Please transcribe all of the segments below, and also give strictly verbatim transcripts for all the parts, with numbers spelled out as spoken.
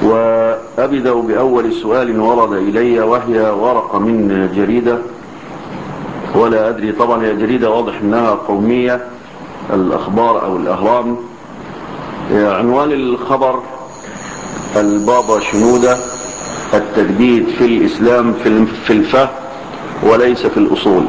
وأبدأ بأول سؤال ورد إلي، وهي ورقة من جريدة، ولا أدري طبعا هي جريدة واضح أنها قومية، الأخبار أو الأهرام. عنوان الخبر: البابا شنودة التجديد في الإسلام في الفهم وليس في الأصول.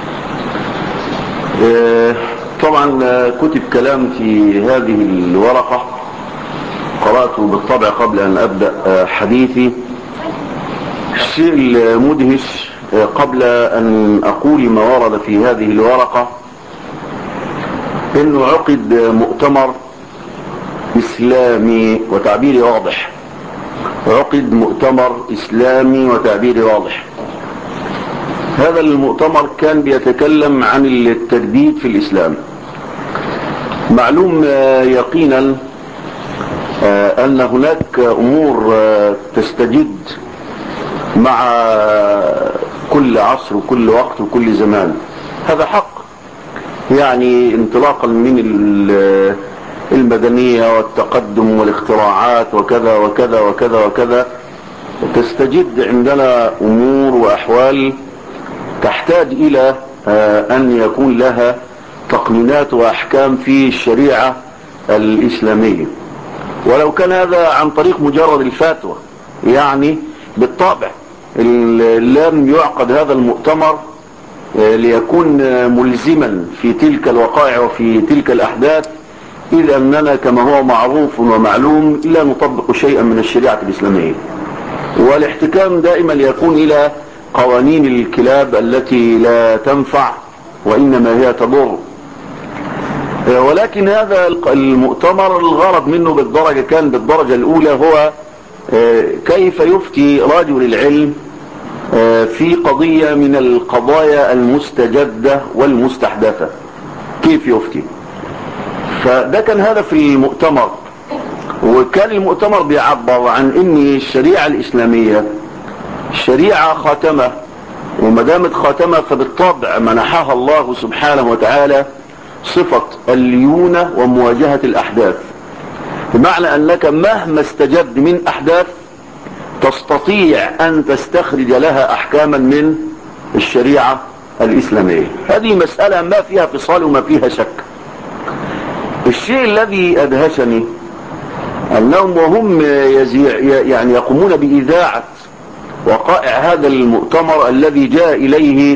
طبعا كتب كلام في هذه الورقة قرأته بالطبع قبل أن أبدأ حديثي. الشيء المدهش قبل أن أقول ما ورد في هذه الورقة إنه عقد مؤتمر إسلامي، وتعبيري واضح، عقد مؤتمر إسلامي وتعبيري واضح. هذا المؤتمر كان بيتكلم عن التجديد في الإسلام. معلوم يقينا أن هناك أمور تستجد مع كل عصر وكل وقت وكل زمان، هذا حق. يعني انطلاقا من المدنية والتقدم والاختراعات وكذا وكذا وكذا وكذا، تستجد عندنا أمور وأحوال تحتاج إلى أن يكون لها تقنينات وأحكام في الشريعة الإسلامية، ولو كان هذا عن طريق مجرد الفتوى. يعني بالطبع لم يعقد هذا المؤتمر ليكون ملزما في تلك الوقائع وفي تلك الأحداث، إذ أننا كما هو معروف ومعلوم لا نطبق شيئا من الشريعة الإسلامية، والاحتكام دائما يكون إلى قوانين الكلاب التي لا تنفع وإنما هي تضر. ولكن هذا المؤتمر الغرض منه بالدرجة كان بالدرجة الأولى هو كيف يفتي رجل العلم في قضية من القضايا المستجدة والمستحدثة، كيف يفتي. فده كان هدف المؤتمر. وكان المؤتمر بيعبر عن ان الشريعة الإسلامية شريعة خاتمة، وما دامت خاتمة فبالطبع منحها الله سبحانه وتعالى صفة الليونة ومواجهة الأحداث، بمعنى أنك مهما استجد من أحداث تستطيع أن تستخرج لها أحكاما من الشريعة الإسلامية. هذه مسألة ما فيها فصال وما فيها شك. الشيء الذي أدهشني أنهم وهم يعني يقومون بإذاعة وقائع هذا المؤتمر الذي جاء إليه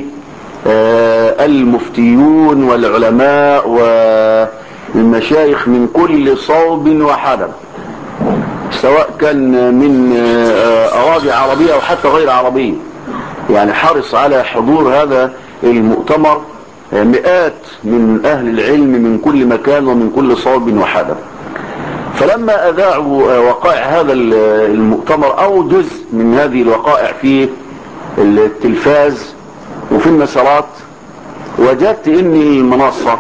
المفتيون والعلماء والمشايخ من كل صوب وحدب، سواء كان من أراضي عربية أو حتى غير عربية، يعني حرص على حضور هذا المؤتمر مئات من أهل العلم من كل مكان ومن كل صوب وحدب. فلما أذاعوا وقائع هذا المؤتمر أو جزء من هذه الوقائع في التلفاز وفي النشرات، وجدت ان المنصة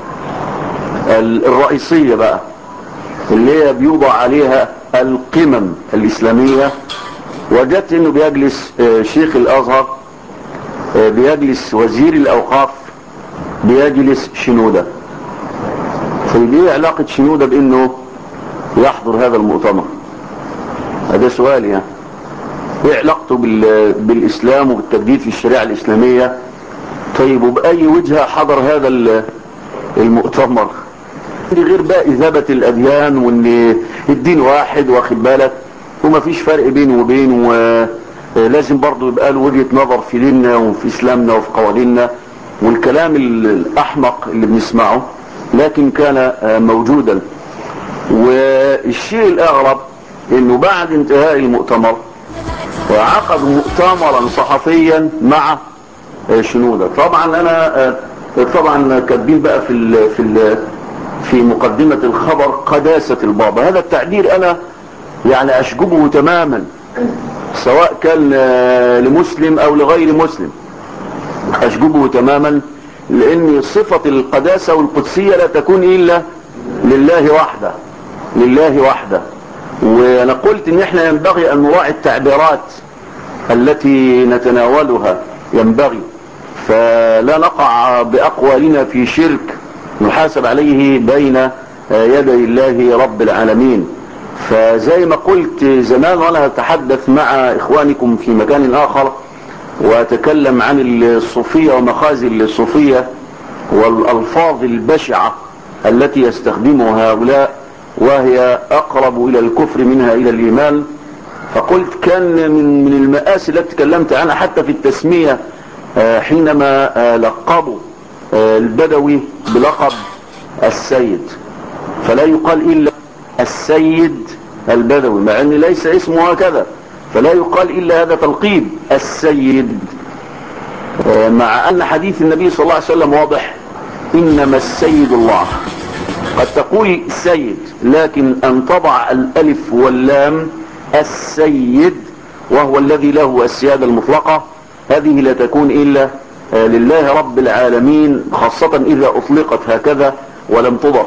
الرئيسية بقى اللي هي بيوضع عليها القمم الإسلامية، وجدت انه بيجلس شيخ الأزهر، بيجلس وزير الأوقاف، بيجلس شنودة. فايه علاقة شنودة بانه يحضر هذا المؤتمر؟ هذا سؤال. يعني ايه علاقته بالإسلام وبالتجديد في الشريعة الإسلامية؟ طيب وبأي وجهة حضر هذا المؤتمر؟ غير بقى إذابة الأديان وان الدين واحد واخد بالك وما فيش فرق بينه وبينه، ولازم برضو يبقى له وجهة نظر في ديننا وفي إسلامنا وفي قوانيننا، والكلام الأحمق اللي بنسمعه، لكن كان موجودا. والشيء الأغرب انه بعد انتهاء المؤتمر وعقد مؤتمرا صحفيا مع شنودة. طبعا انا طبعا كاتبين بقى في ال في ال في مقدمة الخبر قداسة البابا. هذا التعبير انا يعني اشجبه تماما، سواء كان لمسلم او لغير مسلم، اشجبه تماما، لان صفة القداسة والقدسية لا تكون الا لله وحده، لله وحده. وانا قلت ان احنا ينبغي ان نراعي التعبيرات التي نتناولها، ينبغي فلا نقع باقوالنا في شرك نحاسب عليه بين يدي الله رب العالمين. فزي ما قلت زمان وانا اتحدث مع اخوانكم في مكان اخر واتكلم عن الصوفية ومخازي الصوفية والالفاظ البشعة التي يستخدمها هؤلاء وهي اقرب الى الكفر منها الى الايمان، فقلت كان من من المآسي التي تكلمت عنها حتى في التسمية حينما لقبوا البدوي بلقب السيد، فلا يقال الا السيد البدوي مع ان ليس اسمه هكذا، فلا يقال الا هذا تلقيب السيد، مع ان حديث النبي صلى الله عليه وسلم واضح انما السيد الله. قد تقول سيد لكن ان تضع الالف واللام السيد وهو الذي له السيادة المطلقة، هذه لا تكون الا لله رب العالمين، خاصة اذا اطلقت هكذا ولم تضف.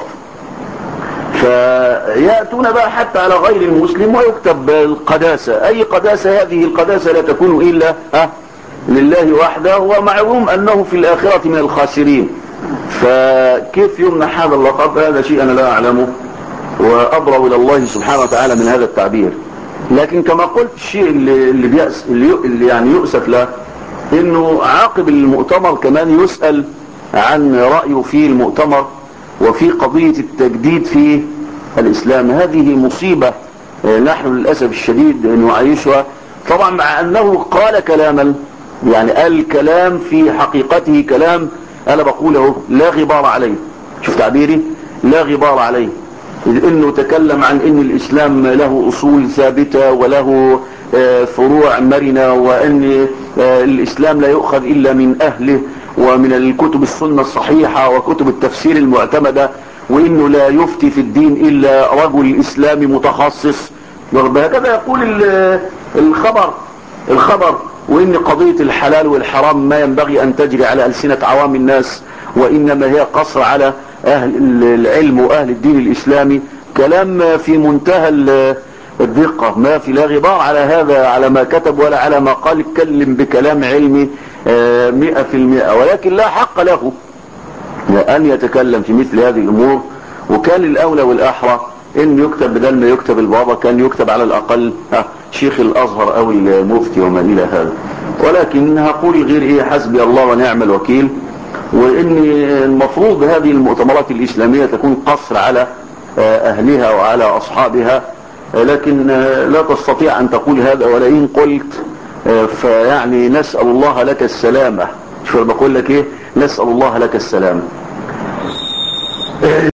فيأتون بقى حتى على غير المسلم ويكتب القداسة، اي قداسة؟ هذه القداسة لا تكون الا لله وحده، ومعلوم انه في الاخرة من الخاسرين، فكيف يمنح هذا اللقب؟ هذا شيء انا لا اعلمه وابرأ الى الله سبحانه وتعالى من هذا التعبير. لكن كما قلت الشيء اللي, اللي, بيأس اللي, اللي يعني يؤسف له انه عاقب المؤتمر كمان يسأل عن رأيه في المؤتمر وفي قضية التجديد في الاسلام. هذه مصيبة نحن للأسف الشديد نعيشها، طبعا مع انه قال كلاما، يعني قال الكلام في حقيقته كلام انا بقوله لا غبار عليه، شوف تعبيري لا غبار عليه، انه تكلم عن ان الاسلام له اصول ثابتة وله فروع مرنة، وان الاسلام لا يؤخذ الا من اهله ومن الكتب السنة الصحيحة وكتب التفسير المعتمدة، وانه لا يفتي في الدين الا رجل اسلامي متخصص، وهكذا يقول الخبر الخبر وان قضية الحلال والحرام ما ينبغي ان تجري على ألسنة عوام الناس، وانما هي قصر على اهل العلم واهل الدين الاسلامي. كلام في منتهى الدقة، ما في لا غبار على هذا، على ما كتب ولا على ما قال، اتكلم بكلام علمي مئة في المئة، ولكن لا حق له ان يتكلم في مثل هذه الامور. وكان الاولى والاحرى ان يكتب بدل ما يكتب البابا كان يكتب على الاقل شيخ الازهر او المفتي وما الى هذا. ولكن هقول غير ايه، حسبي الله ونعم الوكيل، وان المفروض هذه المؤتمرات الاسلامية تكون قصر على اهلها وعلى اصحابها، لكن لا تستطيع ان تقول هذا، ولئن قلت فيعني نسأل الله لك السلامة. شو بقول لك ايه؟ نسأل الله لك السلامة.